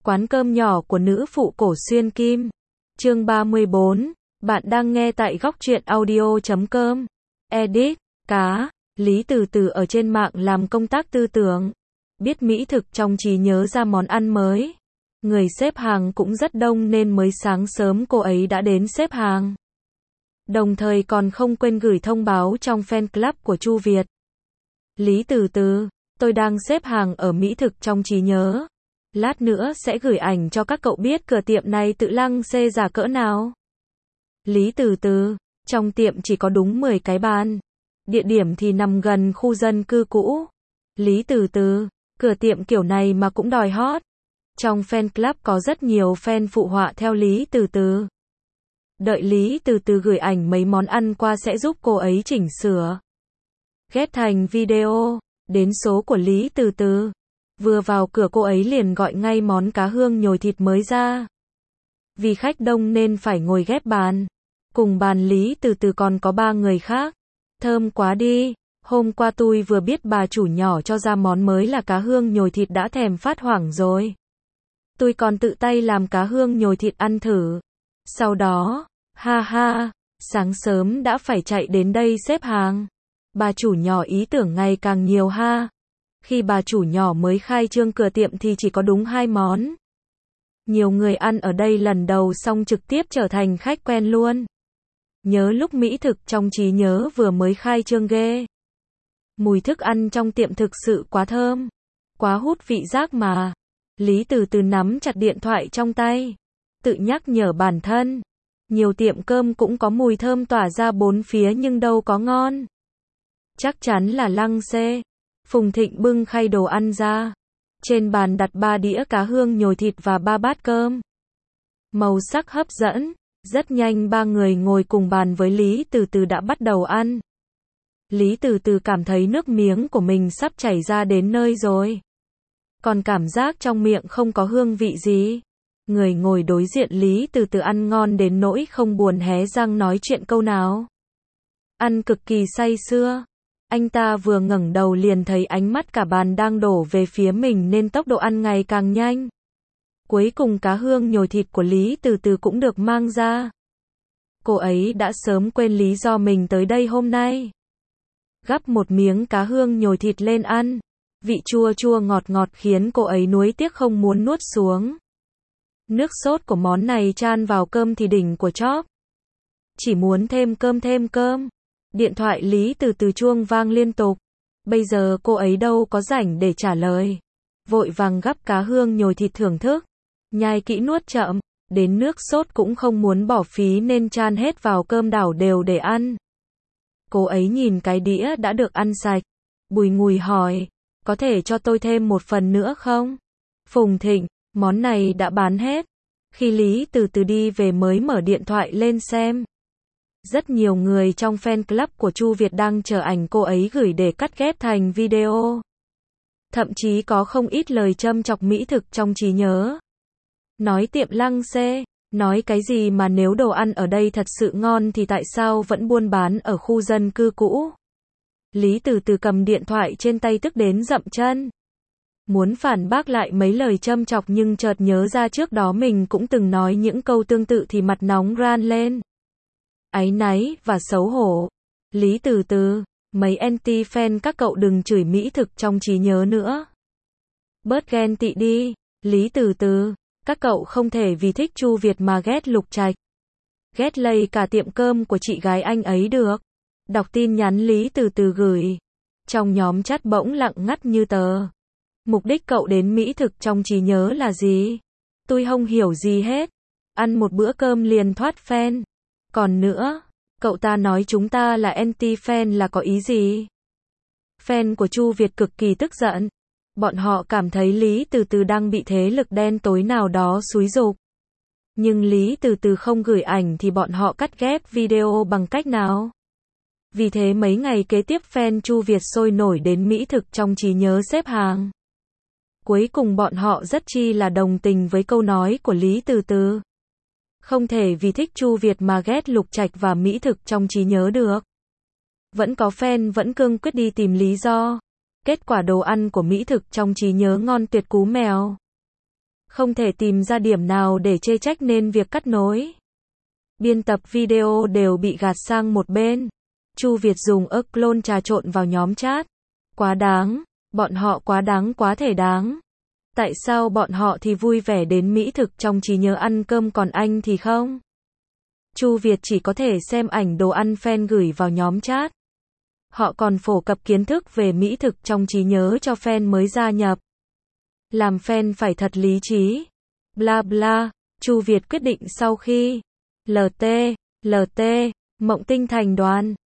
Quán cơm nhỏ của nữ phụ Cổ Xuyên Kim. Chương 34. Bạn đang nghe tại góc truyện audio.com. Edit. Cá. Lý Từ Từ ở trên mạng làm công tác tư tưởng. Biết mỹ thực trong trí nhớ ra món ăn mới. Người xếp hàng cũng rất đông nên mới sáng sớm cô ấy đã đến xếp hàng. Đồng thời còn không quên gửi thông báo trong fan club của Chu Việt. Lý Từ Từ, tôi đang xếp hàng ở mỹ thực trong trí nhớ. Lát nữa sẽ gửi ảnh cho các cậu biết cửa tiệm này tự lăng xê giả cỡ nào. Lý Từ Từ, trong tiệm chỉ có đúng 10 cái bàn. Địa điểm thì nằm gần khu dân cư cũ. Lý Từ Từ, cửa tiệm kiểu này mà cũng đòi hot. Trong fan club có rất nhiều fan phụ họa theo Lý Từ Từ. Đợi Lý Từ Từ gửi ảnh mấy món ăn qua sẽ giúp cô ấy chỉnh sửa. Ghép thành video, đến số của Lý Từ Từ. Vừa vào cửa cô ấy liền gọi ngay món cá hương nhồi thịt mới ra. Vì khách đông nên phải ngồi ghép bàn. Cùng bàn Lý Từ Từ còn có 3 người khác. Thơm quá đi, hôm qua tôi vừa biết bà chủ nhỏ cho ra món mới là cá hương nhồi thịt đã thèm phát hoảng rồi. Tôi còn tự tay làm cá hương nhồi thịt ăn thử. Sau đó, ha ha, sáng sớm đã phải chạy đến đây xếp hàng. Bà chủ nhỏ ý tưởng ngày càng nhiều ha. Khi bà chủ nhỏ mới khai trương cửa tiệm thì chỉ có đúng 2 món. Nhiều người ăn ở đây lần đầu xong trực tiếp trở thành khách quen luôn. Nhớ lúc mỹ thực trong trí nhớ vừa mới khai trương ghê. Mùi thức ăn trong tiệm thực sự quá thơm. Quá hút vị giác mà. Lý Từ Từ nắm chặt điện thoại trong tay. Tự nhắc nhở bản thân. Nhiều tiệm cơm cũng có mùi thơm tỏa ra bốn phía nhưng đâu có ngon. Chắc chắn là lăng xê. Phùng Thịnh bưng khay đồ ăn ra. Trên bàn đặt 3 đĩa cá hương nhồi thịt và 3 bát cơm. Màu sắc hấp dẫn. Rất nhanh 3 người ngồi cùng bàn với Lý Từ Từ đã bắt đầu ăn. Lý Từ Từ cảm thấy nước miếng của mình sắp chảy ra đến nơi rồi. Còn cảm giác trong miệng không có hương vị gì. Người ngồi đối diện Lý Từ Từ ăn ngon đến nỗi không buồn hé răng nói chuyện câu nào. Ăn cực kỳ say sưa. Anh ta vừa ngẩng đầu liền thấy ánh mắt cả bàn đang đổ về phía mình nên tốc độ ăn ngày càng nhanh. Cuối cùng cá hương nhồi thịt của Lý Từ Từ cũng được mang ra. Cô ấy đã sớm quên lý do mình tới đây hôm nay. Gắp một miếng cá hương nhồi thịt lên ăn. Vị chua chua ngọt ngọt khiến cô ấy nuối tiếc không muốn nuốt xuống. Nước sốt của món này chan vào cơm thì đỉnh của chóp. Chỉ muốn thêm cơm thêm cơm. Điện thoại Lý Từ Từ chuông vang liên tục. Bây giờ cô ấy đâu có rảnh để trả lời. Vội vàng gắp cá hương nhồi thịt thưởng thức. Nhai kỹ nuốt chậm. Đến nước sốt cũng không muốn bỏ phí nên chan hết vào cơm đảo đều để ăn. Cô ấy nhìn cái đĩa đã được ăn sạch. Bùi ngùi hỏi. Có thể cho tôi thêm một phần nữa không? Phùng Thịnh, món này đã bán hết. Khi Lý Từ Từ đi về mới mở điện thoại lên xem. Rất nhiều người trong fan club của Chu Việt đang chờ ảnh cô ấy gửi để cắt ghép thành video. Thậm chí có không ít lời châm chọc mỹ thực trong trí nhớ. Nói tiệm lăng xê, nói cái gì mà nếu đồ ăn ở đây thật sự ngon thì tại sao vẫn buôn bán ở khu dân cư cũ. Lý Từ Từ cầm điện thoại trên tay tức đến dậm chân. Muốn phản bác lại mấy lời châm chọc nhưng chợt nhớ ra trước đó mình cũng từng nói những câu tương tự thì mặt nóng ran lên. Áy náy và xấu hổ. Lý Từ Từ, mấy anti-fan các cậu đừng chửi mỹ thực trong trí nhớ nữa. Bớt ghen tị đi, Lý Từ Từ, các cậu không thể vì thích Chu Việt mà ghét Lục Trạch. Ghét lây cả tiệm cơm của chị gái anh ấy được. Đọc tin nhắn Lý Từ Từ gửi. Trong nhóm chat bỗng lặng ngắt như tờ. Mục đích cậu đến mỹ thực trong trí nhớ là gì? Tôi không hiểu gì hết. Ăn một bữa cơm liền thoát fan. Còn nữa, cậu ta nói chúng ta là anti-fan là có ý gì? Fan của Chu Việt cực kỳ tức giận. Bọn họ cảm thấy Lý Từ Từ đang bị thế lực đen tối nào đó xúi giục. Nhưng Lý Từ Từ không gửi ảnh thì bọn họ cắt ghép video bằng cách nào? Vì thế mấy ngày kế tiếp fan Chu Việt sôi nổi đến mỹ thực trong trí nhớ xếp hàng. Cuối cùng bọn họ rất chi là đồng tình với câu nói của Lý Từ Từ. Không thể vì thích Chu Việt mà ghét Lục Trạch và mỹ thực trong trí nhớ được. Vẫn có fan vẫn cương quyết đi tìm lý do. Kết quả đồ ăn của mỹ thực trong trí nhớ ngon tuyệt cú mèo. Không thể tìm ra điểm nào để chê trách nên việc cắt nối biên tập video đều bị gạt sang một bên. Chu Việt dùng ớt clone trà trộn vào nhóm chat. Quá đáng, bọn họ quá đáng, quá thể đáng. Tại sao bọn họ thì vui vẻ đến mỹ thực trong trí nhớ ăn cơm còn anh thì không? Chu Việt chỉ có thể xem ảnh đồ ăn fan gửi vào nhóm chat. Họ còn phổ cập kiến thức về mỹ thực trong trí nhớ cho fan mới gia nhập. Làm fan phải thật lý trí. Bla bla, Chu Việt quyết định sau khi LT, Mộng Tinh thành đoàn,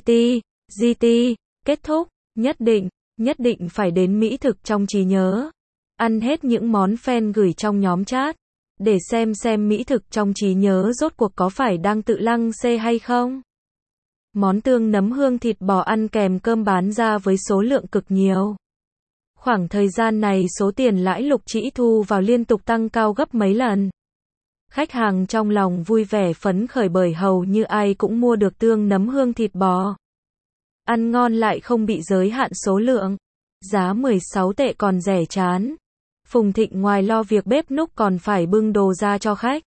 GT, kết thúc, nhất định phải đến mỹ thực trong trí nhớ. Ăn hết những món fan gửi trong nhóm chat. Để xem mỹ thực trong trí nhớ rốt cuộc có phải đang tự lăng xê hay không. Món tương nấm hương thịt bò ăn kèm cơm bán ra với số lượng cực nhiều. Khoảng thời gian này số tiền lãi Lục Trĩ thu vào liên tục tăng cao gấp mấy lần. Khách hàng trong lòng vui vẻ phấn khởi bởi hầu như ai cũng mua được tương nấm hương thịt bò. Ăn ngon lại không bị giới hạn số lượng. Giá 16 tệ còn rẻ chán. Phùng Thịnh ngoài lo việc bếp núc còn phải bưng đồ ra cho khách.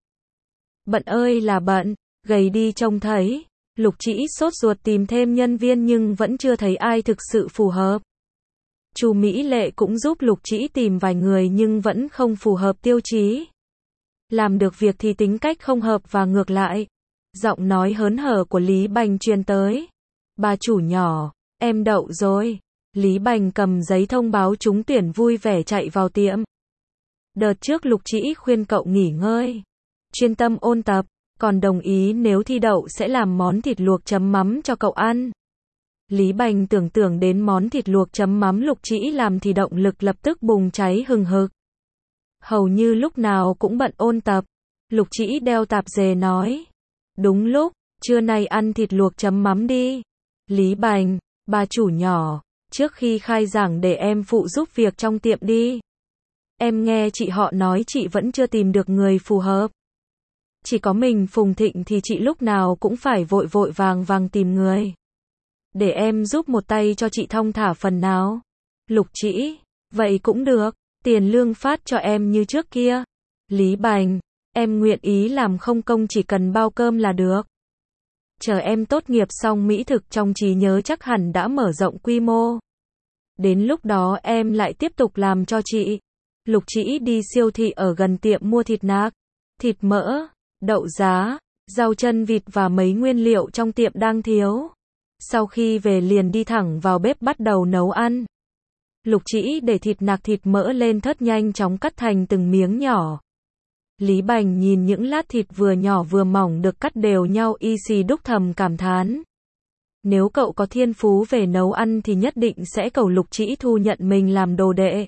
Bận ơi là bận, gầy đi trông thấy. Lục Trĩ sốt ruột tìm thêm nhân viên nhưng vẫn chưa thấy ai thực sự phù hợp. Chu Mỹ Lệ cũng giúp Lục Trĩ tìm vài người nhưng vẫn không phù hợp tiêu chí. Làm được việc thì tính cách không hợp và ngược lại. Giọng nói hớn hở của Lý Bành truyền tới. Bà chủ nhỏ, em đậu rồi. Lý Bành cầm giấy thông báo trúng tuyển vui vẻ chạy vào tiệm. Đợt trước Lục Trĩ khuyên cậu nghỉ ngơi, chuyên tâm ôn tập, còn đồng ý nếu thi đậu sẽ làm món thịt luộc chấm mắm cho cậu ăn. Lý Bành tưởng đến món thịt luộc chấm mắm Lục Trĩ làm thì động lực lập tức bùng cháy hừng hực. Hầu như lúc nào cũng bận ôn tập. Lục Trĩ đeo tạp dề nói. Đúng lúc, trưa nay ăn thịt luộc chấm mắm đi. Lý Bành, bà chủ nhỏ, trước khi khai giảng để em phụ giúp việc trong tiệm đi. Em nghe chị họ nói chị vẫn chưa tìm được người phù hợp. Chỉ có mình Phùng Thịnh thì chị lúc nào cũng phải vội vàng tìm người. Để em giúp một tay cho chị thong thả phần nào. Lục Trĩ, vậy cũng được, tiền lương phát cho em như trước kia. Lý Bành, em nguyện ý làm không công chỉ cần bao cơm là được. Chờ em tốt nghiệp xong mỹ thực trong trí nhớ chắc hẳn đã mở rộng quy mô. Đến lúc đó em lại tiếp tục làm cho chị. Lục Trĩ đi siêu thị ở gần tiệm mua thịt nạc, thịt mỡ, đậu giá, rau chân vịt và mấy nguyên liệu trong tiệm đang thiếu. Sau khi về liền đi thẳng vào bếp bắt đầu nấu ăn. Lục Trĩ để thịt nạc thịt mỡ lên thớt nhanh chóng cắt thành từng miếng nhỏ. Lý Bành nhìn những lát thịt vừa nhỏ vừa mỏng được cắt đều nhau y xì đúc thầm cảm thán. Nếu cậu có thiên phú về nấu ăn thì nhất định sẽ cầu Lục Trĩ thu nhận mình làm đồ đệ.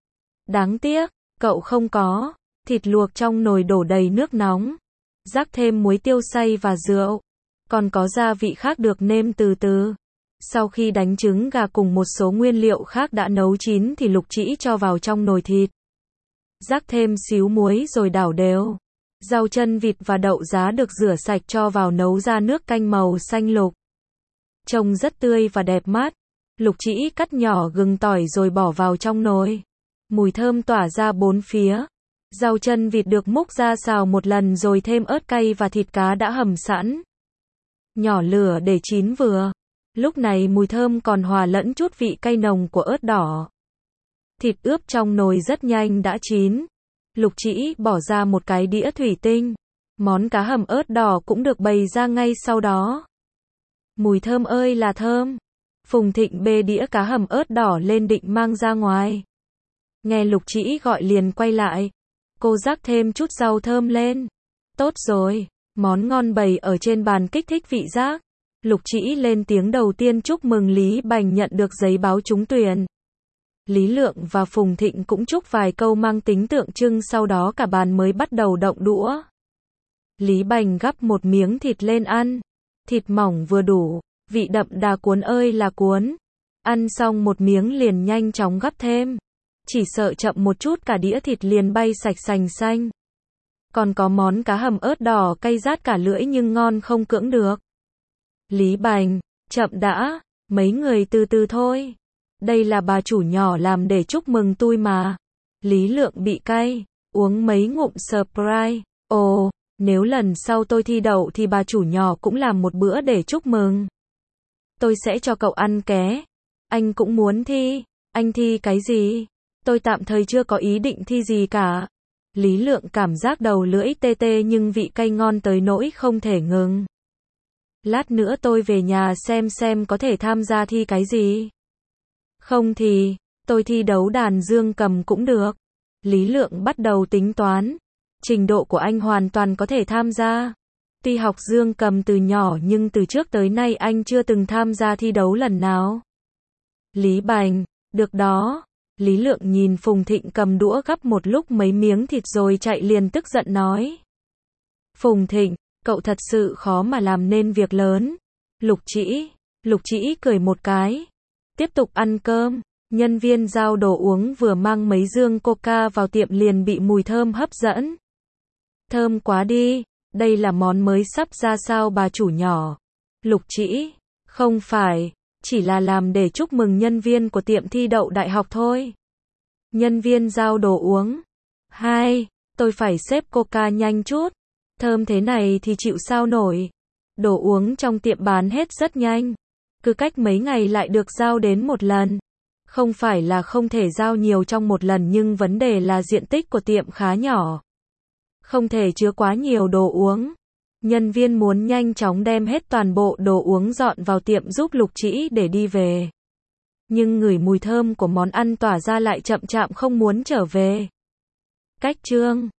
Đáng tiếc, cậu không có. Thịt luộc trong nồi đổ đầy nước nóng. Rắc thêm muối tiêu xay và rượu. Còn có gia vị khác được nêm từ từ. Sau khi đánh trứng gà cùng một số nguyên liệu khác đã nấu chín thì Lục Trĩ cho vào trong nồi thịt. Rắc thêm xíu muối rồi đảo đều. Rau chân vịt và đậu giá được rửa sạch cho vào nấu ra nước canh màu xanh lục. Trông rất tươi và đẹp mắt. Lục Trĩ cắt nhỏ gừng tỏi rồi bỏ vào trong nồi. Mùi thơm tỏa ra bốn phía. Rau chân vịt được múc ra xào một lần rồi thêm ớt cay và thịt cá đã hầm sẵn. Nhỏ lửa để chín vừa. Lúc này mùi thơm còn hòa lẫn chút vị cay nồng của ớt đỏ. Thịt ướp trong nồi rất nhanh đã chín. Lục Trĩ bỏ ra một cái đĩa thủy tinh. Món cá hầm ớt đỏ cũng được bày ra ngay sau đó. Mùi thơm ơi là thơm. Phùng Thịnh bê đĩa cá hầm ớt đỏ lên định mang ra ngoài. Nghe Lục Trĩ gọi liền quay lại. Cô rắc thêm chút rau thơm lên. Tốt rồi, món ngon bày ở trên bàn kích thích vị giác. Lục Trĩ lên tiếng đầu tiên chúc mừng Lý Bành nhận được giấy báo trúng tuyển. Lý Lượng và Phùng Thịnh cũng chúc vài câu mang tính tượng trưng, sau đó cả bàn mới bắt đầu động đũa. Lý Bành gắp một miếng thịt lên ăn. Thịt mỏng vừa đủ, vị đậm đà cuốn ơi là cuốn. Ăn xong một miếng liền nhanh chóng gắp thêm. Chỉ sợ chậm một chút cả đĩa thịt liền bay sạch sành xanh. Còn có món cá hầm ớt đỏ cay rát cả lưỡi nhưng ngon không cưỡng được. Lý Bành, chậm đã, mấy người từ từ thôi. Đây là bà chủ nhỏ làm để chúc mừng tôi mà. Lý Lượng bị cay. uống mấy ngụm Sprite. Ồ, nếu lần sau tôi thi đậu thì bà chủ nhỏ cũng làm một bữa để chúc mừng. Tôi sẽ cho cậu ăn ké. Anh cũng muốn thi. Anh thi cái gì? Tôi tạm thời chưa có ý định thi gì cả. Lý Lượng cảm giác đầu lưỡi tê tê nhưng vị cay ngon tới nỗi không thể ngừng. Lát nữa tôi về nhà xem có thể tham gia thi cái gì. Không thì, tôi thi đấu đàn dương cầm cũng được. Lý Lượng bắt đầu tính toán. Trình độ của anh hoàn toàn có thể tham gia. Tuy học dương cầm từ nhỏ nhưng từ trước tới nay anh chưa từng tham gia thi đấu lần nào. Lý Bành, được đó. Lý Lượng nhìn Phùng Thịnh cầm đũa gắp một lúc mấy miếng thịt rồi chạy liền tức giận nói. Phùng Thịnh, cậu thật sự khó mà làm nên việc lớn. Lục Trĩ cười một cái. Tiếp tục ăn cơm. Nhân viên giao đồ uống vừa mang mấy dương coca vào tiệm liền bị mùi thơm hấp dẫn. Thơm quá đi, đây là món mới sắp ra sao bà chủ nhỏ? Lục Trĩ, không phải, chỉ là làm để chúc mừng nhân viên của tiệm thi đậu đại học thôi. Nhân viên giao đồ uống. Tôi phải xếp coca nhanh chút. Thơm thế này thì chịu sao nổi. Đồ uống trong tiệm bán hết rất nhanh. Cứ cách mấy ngày lại được giao đến một lần. Không phải là không thể giao nhiều trong một lần nhưng vấn đề là diện tích của tiệm khá nhỏ. Không thể chứa quá nhiều đồ uống. Nhân viên muốn nhanh chóng đem hết toàn bộ đồ uống dọn vào tiệm giúp Lục Trĩ để đi về. Nhưng ngửi mùi thơm của món ăn tỏa ra lại chậm chạp không muốn trở về. Cách chương